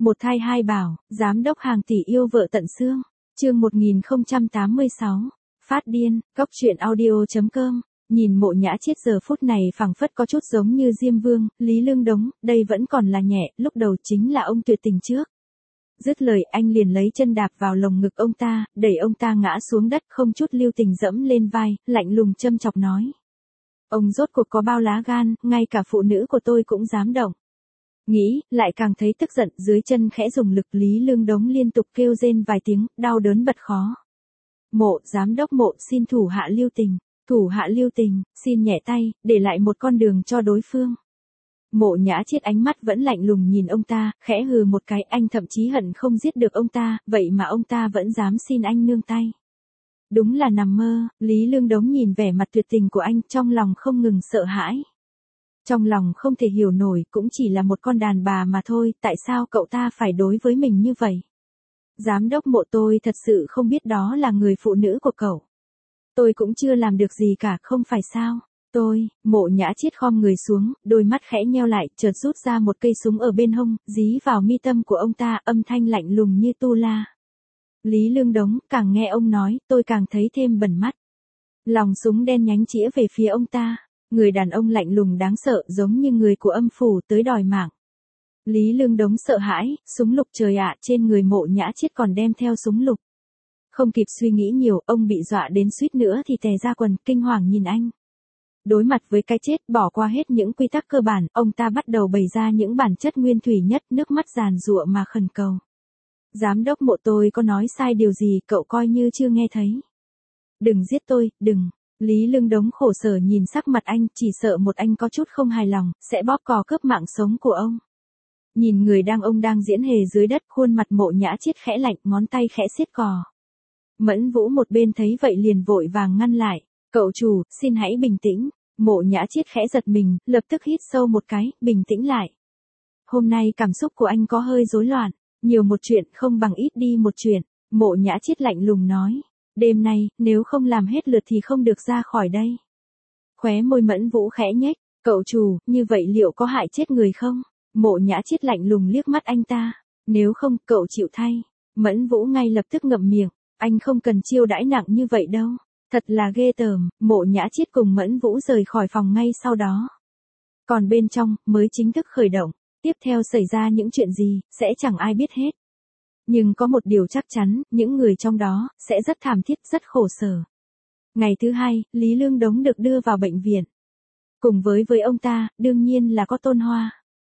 Một thai hai bảo, giám đốc hàng tỷ yêu vợ tận xương. Chương 1086. Phát điên, góc truyện audio.com. Nhìn Mộ Nhã Chiết giờ phút này phảng phất có chút giống như Diêm Vương, Lý Lương Đống, đây vẫn còn là nhẹ, lúc đầu chính là ông tuyệt tình trước. Dứt lời anh liền lấy chân đạp vào lồng ngực ông ta, đẩy ông ta ngã xuống đất không chút lưu tình dẫm lên vai, lạnh lùng châm chọc nói. Ông rốt cuộc có bao lá gan, ngay cả phụ nữ của tôi cũng dám động. Nghĩ, lại càng thấy tức giận, dưới chân khẽ dùng lực, Lý Lương Đống liên tục kêu rên vài tiếng, đau đớn bật khó. Mộ, giám đốc Mộ xin thủ hạ lưu tình, xin nhẹ tay, để lại một con đường cho đối phương. Mộ Nhã Chiết ánh mắt vẫn lạnh lùng nhìn ông ta, khẽ hừ một cái, anh thậm chí hận không giết được ông ta, vậy mà ông ta vẫn dám xin anh nương tay. Đúng là nằm mơ. Lý Lương Đống nhìn vẻ mặt tuyệt tình của anh, trong lòng không ngừng sợ hãi. Trong lòng không thể hiểu nổi, cũng chỉ là một con đàn bà mà thôi, tại sao cậu ta phải đối với mình như vậy? Giám đốc Mộ, tôi thật sự không biết đó là người phụ nữ của cậu. Tôi cũng chưa làm được gì cả, không phải sao? Mộ Nhã Chiết khom người xuống, đôi mắt khẽ nheo lại, chợt rút ra một cây súng ở bên hông, dí vào mi tâm của ông ta, âm thanh lạnh lùng như tu la. Lý Lương Đống, càng nghe ông nói, tôi càng thấy thêm bẩn mắt. Lòng súng đen nhánh chĩa về phía ông ta. Người đàn ông lạnh lùng đáng sợ, giống như người của âm phủ tới đòi mạng. Lý Lương Đống sợ hãi, súng lục trời ạ, trên người Mộ Nhã Chiết còn đem theo súng lục. Không kịp suy nghĩ nhiều, ông bị dọa đến suýt nữa thì tè ra quần, kinh hoàng nhìn anh. Đối mặt với cái chết, bỏ qua hết những quy tắc cơ bản, ông ta bắt đầu bày ra những bản chất nguyên thủy nhất, nước mắt giàn giụa mà khẩn cầu. Giám đốc Mộ, tôi có nói sai điều gì, cậu coi như chưa nghe thấy. Đừng giết tôi, đừng. Lý Lương Đống khổ sở nhìn sắc mặt anh, chỉ sợ một anh có chút không hài lòng, sẽ bóp cò cướp mạng sống của ông. Nhìn người ông đang diễn hề dưới đất, khuôn mặt Mộ Nhã Chiết khẽ lạnh, ngón tay khẽ siết cò. Mẫn Vũ một bên thấy vậy liền vội vàng ngăn lại. Cậu chủ, xin hãy bình tĩnh. Mộ Nhã Chiết khẽ giật mình, lập tức hít sâu một cái, bình tĩnh lại. Hôm nay cảm xúc của anh có hơi rối loạn, nhiều một chuyện không bằng ít đi một chuyện. Mộ Nhã Chiết lạnh lùng nói. Đêm nay, nếu không làm hết lượt thì không được ra khỏi đây. Khóe môi Mẫn Vũ khẽ nhếch. Cậu chủ, như vậy liệu có hại chết người không? Mộ Nhã Chiết lạnh lùng liếc mắt anh ta. Nếu không, cậu chịu thay. Mẫn Vũ ngay lập tức ngậm miệng. Anh không cần chiêu đãi nặng như vậy đâu. Thật là ghê tởm. Mộ Nhã Chiết cùng Mẫn Vũ rời khỏi phòng ngay sau đó. Còn bên trong, mới chính thức khởi động. Tiếp theo xảy ra những chuyện gì, sẽ chẳng ai biết hết. Nhưng có một điều chắc chắn, những người trong đó, sẽ rất thảm thiết, rất khổ sở. Ngày thứ hai, Lý Lương Đống được đưa vào bệnh viện. Cùng với ông ta, đương nhiên là có Tôn Hoa.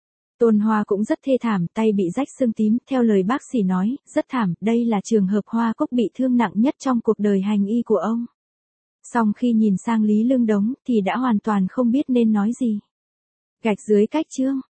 Tôn Hoa cũng rất thê thảm, tay bị rách xương tím, theo lời bác sĩ nói, rất thảm, đây là trường hợp Hoa Cúc bị thương nặng nhất trong cuộc đời hành y của ông. Song khi nhìn sang Lý Lương Đống, thì đã hoàn toàn không biết nên nói gì. Gạch dưới cách chương.